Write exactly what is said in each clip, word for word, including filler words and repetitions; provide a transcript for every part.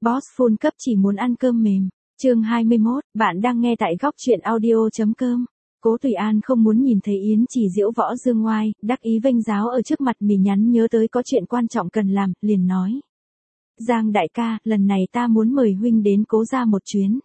Boss full cấp chỉ muốn ăn cơm mềm. Chương hai mươi mốt, bạn đang nghe tại góc truyện audio.com. Cố Thủy An không muốn nhìn thấy Yến Trì diễu võ dương ngoai, đắc ý vênh giáo ở trước mặt mì nhắn nhớ tới có chuyện quan trọng cần làm, liền nói. Giang đại ca, lần này ta muốn mời huynh đến Cố gia một chuyến.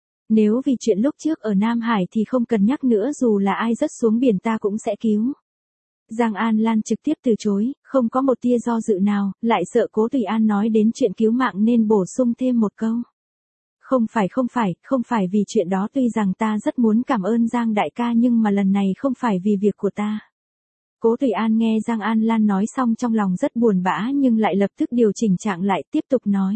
Nếu vì chuyện lúc trước ở Nam Hải thì không cần nhắc nữa, dù là ai rớt xuống biển ta cũng sẽ cứu. Giang An Lan trực tiếp từ chối, không có một tia do dự nào, lại sợ Cố Thủy An nói đến chuyện cứu mạng nên bổ sung thêm một câu. Không phải không phải, không phải vì chuyện đó, tuy rằng ta rất muốn cảm ơn Giang đại ca nhưng mà lần này không phải vì việc của ta. Cố Thủy An nghe Giang An Lan nói xong trong lòng rất buồn bã nhưng lại lập tức điều chỉnh trạng lại, tiếp tục nói.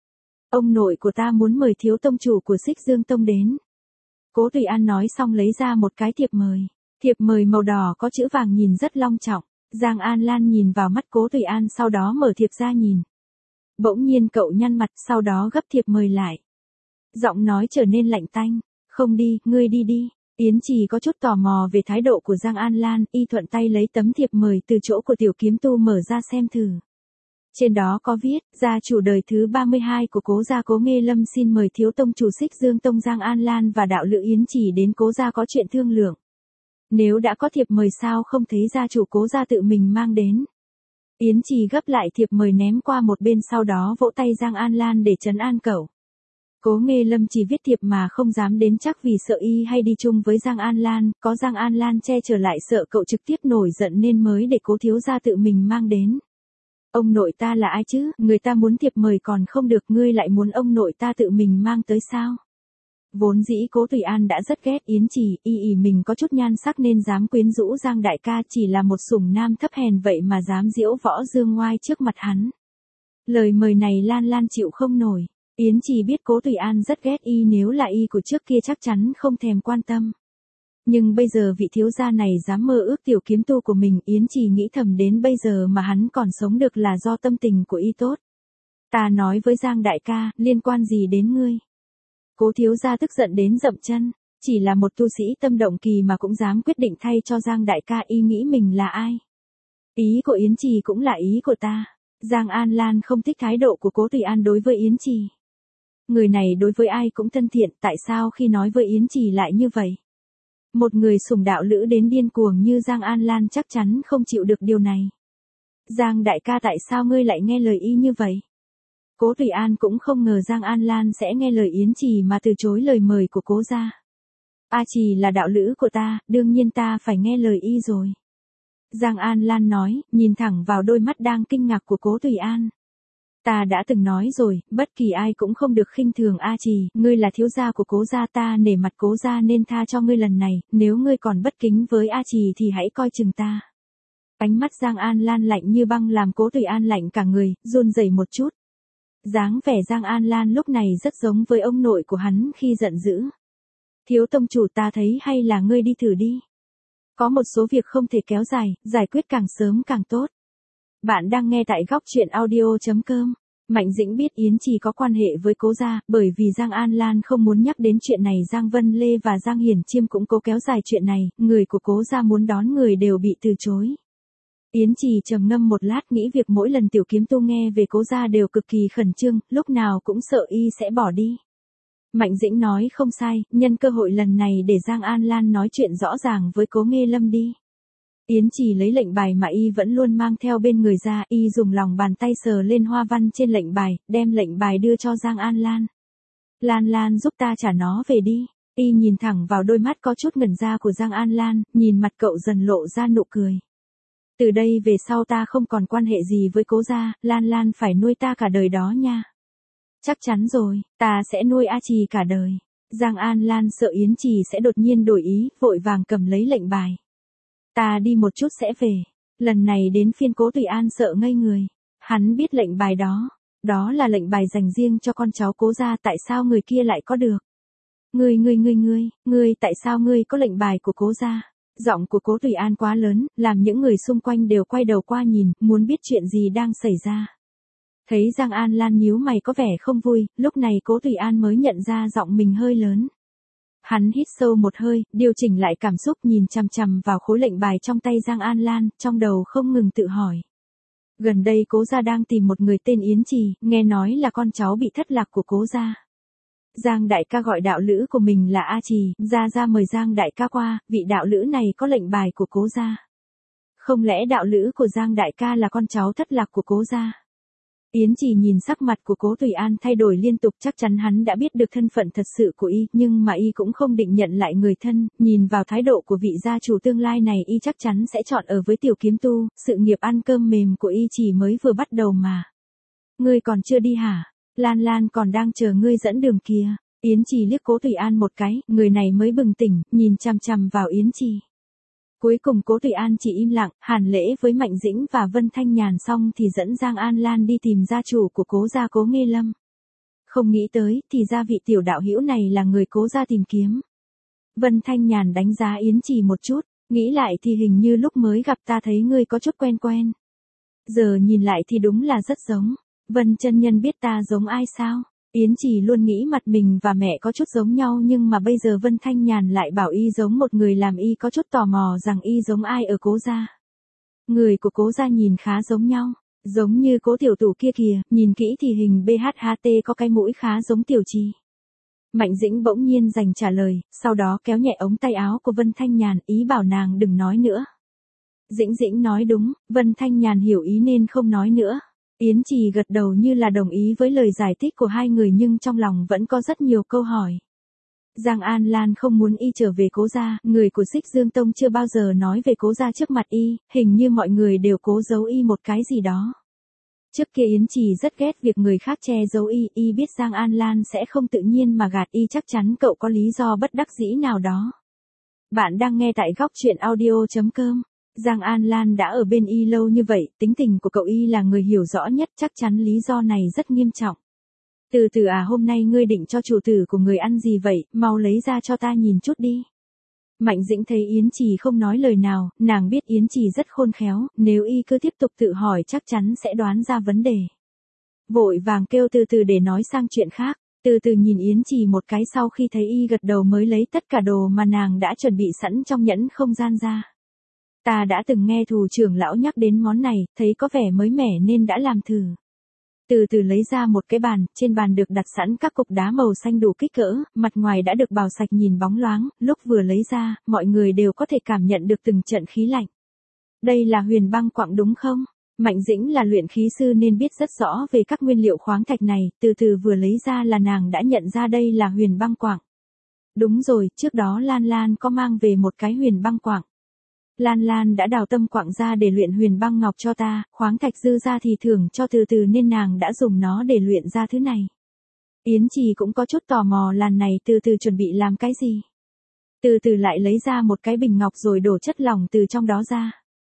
Ông nội của ta muốn mời thiếu tông chủ của Xích Dương Tông đến. Cố Thủy An nói xong lấy ra một cái thiệp mời. Thiệp mời màu đỏ có chữ vàng nhìn rất long trọng. Giang An Lan nhìn vào mắt Cố Thủy An sau đó mở thiệp ra nhìn. Bỗng nhiên cậu nhăn mặt, sau đó gấp thiệp mời lại. Giọng nói trở nên lạnh tanh. Không đi, ngươi đi đi. Yến Trì có chút tò mò về thái độ của Giang An Lan, y thuận tay lấy tấm thiệp mời từ chỗ của tiểu kiếm tu mở ra xem thử. Trên đó có viết, gia chủ đời thứ ba mươi hai của Cố gia Cố Nghê Lâm xin mời thiếu tông chủ Xích Dương Tông Giang An Lan và đạo lữ Yến Trì đến Cố gia có chuyện thương lượng. Nếu đã có thiệp mời sao không thấy gia chủ Cố gia tự mình mang đến. Yến Trì gấp lại thiệp mời ném qua một bên, sau đó vỗ tay Giang An Lan để trấn an cậu. Cố Nghê Lâm chỉ viết thiệp mà không dám đến chắc vì sợ y hay đi chung với Giang An Lan, có Giang An Lan che chở lại sợ cậu trực tiếp nổi giận nên mới để Cố thiếu gia tự mình mang đến. Ông nội ta là ai chứ, người ta muốn thiệp mời còn không được, ngươi lại muốn ông nội ta tự mình mang tới sao? Vốn dĩ Cố Thủy An đã rất ghét Yến Trì, y ỉ mình có chút nhan sắc nên dám quyến rũ Giang đại ca, chỉ là một sủng nam thấp hèn vậy mà dám diễu võ dương ngoai trước mặt hắn. Lời mời này Lan Lan chịu không nổi. Yến Trì biết Cố Thủy An rất ghét y, nếu là y của trước kia chắc chắn không thèm quan tâm. Nhưng bây giờ vị thiếu gia này dám mơ ước tiểu kiếm tu của mình, Yến Trì nghĩ thầm đến bây giờ mà hắn còn sống được là do tâm tình của y tốt. Ta nói với Giang đại ca, liên quan gì đến ngươi? Cố thiếu gia tức giận đến dậm chân, chỉ là một tu sĩ tâm động kỳ mà cũng dám quyết định thay cho Giang đại ca, y nghĩ mình là ai? Ý của Yến Trì cũng là ý của ta. Giang An Lan không thích thái độ của Cố Thủy An đối với Yến Trì. Người này đối với ai cũng thân thiện, tại sao khi nói với Yến Trì lại như vậy? Một người sủng đạo lữ đến điên cuồng như Giang An Lan chắc chắn không chịu được điều này. Giang đại ca, tại sao ngươi lại nghe lời y như vậy? Cố Thủy An cũng không ngờ Giang An Lan sẽ nghe lời Yến Trì mà từ chối lời mời của Cố gia. A Trì là đạo lữ của ta, đương nhiên ta phải nghe lời y rồi. Giang An Lan nói, nhìn thẳng vào đôi mắt đang kinh ngạc của Cố Thủy An. Ta đã từng nói rồi, bất kỳ ai cũng không được khinh thường A Trì, ngươi là thiếu gia của Cố gia, ta nể mặt Cố gia nên tha cho ngươi lần này, nếu ngươi còn bất kính với A Trì thì hãy coi chừng ta. Ánh mắt Giang An Lan lạnh như băng làm Cố Thủy An lạnh cả người, run rẩy một chút. Dáng vẻ Giang An Lan lúc này rất giống với ông nội của hắn khi giận dữ. Thiếu tông chủ, ta thấy hay là ngươi đi thử đi. Có một số việc không thể kéo dài, giải quyết càng sớm càng tốt. Bạn đang nghe tại góc truyện audio.com. Mạnh Dĩnh biết Yến Trì có quan hệ với Cố gia, bởi vì Giang An Lan không muốn nhắc đến chuyện này, Giang Vân Lê và Giang Hiển Chiêm cũng cố kéo dài chuyện này, người của Cố gia muốn đón người đều bị từ chối. Yến Trì trầm ngâm một lát, nghĩ việc mỗi lần tiểu kiếm tu nghe về Cố gia đều cực kỳ khẩn trương, lúc nào cũng sợ y sẽ bỏ đi. Mạnh Dĩnh nói không sai, nhân cơ hội lần này để Giang An Lan nói chuyện rõ ràng với Cố Nghê Lâm đi. Yến Trì lấy lệnh bài mà y vẫn luôn mang theo bên người ra, y dùng lòng bàn tay sờ lên hoa văn trên lệnh bài, đem lệnh bài đưa cho Giang An Lan. Lan Lan giúp ta trả nó về đi. Y nhìn thẳng vào đôi mắt có chút ngẩn ra của Giang An Lan, nhìn mặt cậu dần lộ ra nụ cười. Từ đây về sau ta không còn quan hệ gì với Cố gia, Lan Lan phải nuôi ta cả đời đó nha. Chắc chắn rồi, ta sẽ nuôi A Trì cả đời. Giang An Lan sợ Yến Trì sẽ đột nhiên đổi ý, vội vàng cầm lấy lệnh bài. Ta đi một chút sẽ về. Lần này đến phiên Cố Thủy An sợ ngây người. Hắn biết lệnh bài đó. Đó là lệnh bài dành riêng cho con cháu Cố gia, tại sao người kia lại có được? Ngươi ngươi ngươi ngươi, ngươi tại sao ngươi có lệnh bài của Cố gia? Giọng của Cố Thủy An quá lớn, làm những người xung quanh đều quay đầu qua nhìn, muốn biết chuyện gì đang xảy ra. Thấy Giang An Lan nhíu mày có vẻ không vui, lúc này Cố Thủy An mới nhận ra giọng mình hơi lớn. Hắn hít sâu một hơi, điều chỉnh lại cảm xúc, nhìn chằm chằm vào khối lệnh bài trong tay Giang An Lan, trong đầu không ngừng tự hỏi. Gần đây Cố gia đang tìm một người tên Yến Trì, nghe nói là con cháu bị thất lạc của Cố gia. Giang đại ca gọi đạo lữ của mình là A Trì, gia gia mời Giang đại ca qua, vị đạo lữ này có lệnh bài của Cố gia. Không lẽ đạo lữ của Giang đại ca là con cháu thất lạc của Cố gia? Yến Trì nhìn sắc mặt của Cố Tùy An thay đổi liên tục, chắc chắn hắn đã biết được thân phận thật sự của y, nhưng mà y cũng không định nhận lại người thân, nhìn vào thái độ của vị gia chủ tương lai này y chắc chắn sẽ chọn ở với Tiểu Kiếm Tu, sự nghiệp ăn cơm mềm của y chỉ mới vừa bắt đầu mà. Ngươi còn chưa đi hả? Lan Lan còn đang chờ ngươi dẫn đường kìa. Yến Trì liếc Cố Tùy An một cái, người này mới bừng tỉnh, nhìn chằm chằm vào Yến Trì. Cuối cùng Cố Tùy An chỉ im lặng, hàn lễ với Mạnh Dĩnh và Vân Thanh Nhàn xong thì dẫn Giang An Lan đi tìm gia chủ của Cố gia Cố Nghê Lâm. Không nghĩ tới, thì ra vị tiểu đạo hữu này là người Cố gia tìm kiếm. Vân Thanh Nhàn đánh giá Yến Trì một chút, nghĩ lại thì hình như lúc mới gặp ta thấy ngươi có chút quen quen. Giờ nhìn lại thì đúng là rất giống. Vân chân nhân biết ta giống ai sao? Yến Trì luôn nghĩ mặt mình và mẹ có chút giống nhau, nhưng mà bây giờ Vân Thanh Nhàn lại bảo y giống một người làm y có chút tò mò rằng y giống ai ở Cố gia. Người của Cố gia nhìn khá giống nhau, giống như Cố tiểu tủ kia kìa, nhìn kỹ thì hình bê hát hát tê có cái mũi khá giống Tiểu Trì. Mạnh Dĩnh bỗng nhiên giành trả lời, sau đó kéo nhẹ ống tay áo của Vân Thanh Nhàn, ý bảo nàng đừng nói nữa. Dĩnh Dĩnh nói đúng, Vân Thanh Nhàn hiểu ý nên không nói nữa. Yến Trì gật đầu như là đồng ý với lời giải thích của hai người, nhưng trong lòng vẫn có rất nhiều câu hỏi. Giang An Lan không muốn y trở về Cố gia, người của Xích Dương Tông chưa bao giờ nói về Cố gia trước mặt y, hình như mọi người đều cố giấu y một cái gì đó. Trước kia Yến Trì rất ghét việc người khác che giấu y, y biết Giang An Lan sẽ không tự nhiên mà gạt y, chắc chắn cậu có lý do bất đắc dĩ nào đó. Bạn đang nghe tại góc truyện audio chấm com. Giang An Lan đã ở bên y lâu như vậy, tính tình của cậu y là người hiểu rõ nhất, chắc chắn lý do này rất nghiêm trọng. Từ từ à, hôm nay ngươi định cho chủ tử của người ăn gì vậy, mau lấy ra cho ta nhìn chút đi. Mạnh Dĩnh thấy Yến Trì không nói lời nào, nàng biết Yến Trì rất khôn khéo, nếu y cứ tiếp tục tự hỏi chắc chắn sẽ đoán ra vấn đề. Vội vàng kêu từ từ để nói sang chuyện khác, từ từ nhìn Yến Trì một cái, sau khi thấy y gật đầu mới lấy tất cả đồ mà nàng đã chuẩn bị sẵn trong nhẫn không gian ra. Ta đã từng nghe Thù trưởng lão nhắc đến món này, thấy có vẻ mới mẻ nên đã làm thử. Từ từ lấy ra một cái bàn, trên bàn được đặt sẵn các cục đá màu xanh đủ kích cỡ, mặt ngoài đã được bào sạch nhìn bóng loáng, lúc vừa lấy ra, mọi người đều có thể cảm nhận được từng trận khí lạnh. Đây là huyền băng quặng đúng không? Mạnh Dĩnh là luyện khí sư nên biết rất rõ về các nguyên liệu khoáng thạch này, từ từ vừa lấy ra là nàng đã nhận ra đây là huyền băng quặng. Đúng rồi, trước đó Lan Lan có mang về một cái huyền băng quặng. Lan Lan đã đào tâm quặng ra để luyện huyền băng ngọc cho ta, khoáng thạch dư ra thì thưởng cho từ từ nên nàng đã dùng nó để luyện ra thứ này. Yến Trì cũng có chút tò mò lần này từ từ chuẩn bị làm cái gì. Từ từ lại lấy ra một cái bình ngọc rồi đổ chất lỏng từ trong đó ra.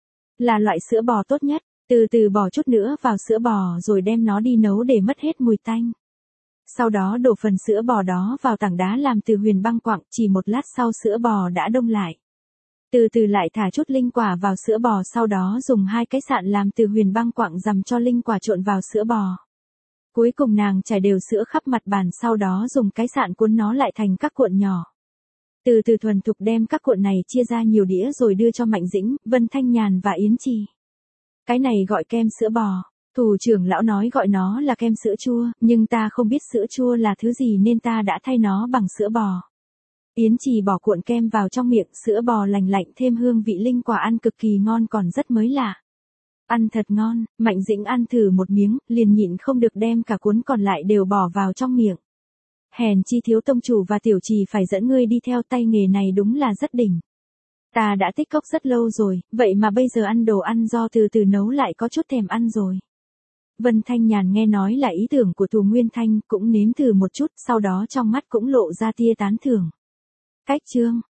Là loại sữa bò tốt nhất, từ từ bỏ chút nữa vào sữa bò rồi đem nó đi nấu để mất hết mùi tanh. Sau đó đổ phần sữa bò đó vào tảng đá làm từ huyền băng quặng, chỉ một lát sau sữa bò đã đông lại. Từ từ lại thả chút linh quả vào sữa bò, sau đó dùng hai cái sạn làm từ huyền băng quặng dằm cho linh quả trộn vào sữa bò. Cuối cùng nàng trải đều sữa khắp mặt bàn, sau đó dùng cái sạn cuốn nó lại thành các cuộn nhỏ. Từ từ thuần thục đem các cuộn này chia ra nhiều đĩa rồi đưa cho Mạnh Dĩnh, Vân Thanh Nhàn và Yến Trì. Cái này gọi kem sữa bò. Thủ trưởng lão nói gọi nó là kem sữa chua, nhưng ta không biết sữa chua là thứ gì nên ta đã thay nó bằng sữa bò. Yến Trì bỏ cuộn kem vào trong miệng, sữa bò lành lạnh thêm hương vị linh quả, ăn cực kỳ ngon còn rất mới lạ. Ăn thật ngon, Mạnh Dĩnh ăn thử một miếng, liền nhịn không được đem cả cuốn còn lại đều bỏ vào trong miệng. Hèn chi Thiếu tông chủ và Tiểu Trì phải dẫn ngươi đi theo, tay nghề này đúng là rất đỉnh. Ta đã tích cóp rất lâu rồi, vậy mà bây giờ ăn đồ ăn do từ từ nấu lại có chút thèm ăn rồi. Vân Thanh Nhàn nghe nói là ý tưởng của Tù Nguyên Thanh, cũng nếm thử một chút, sau đó trong mắt cũng lộ ra tia tán thưởng. Cách chương,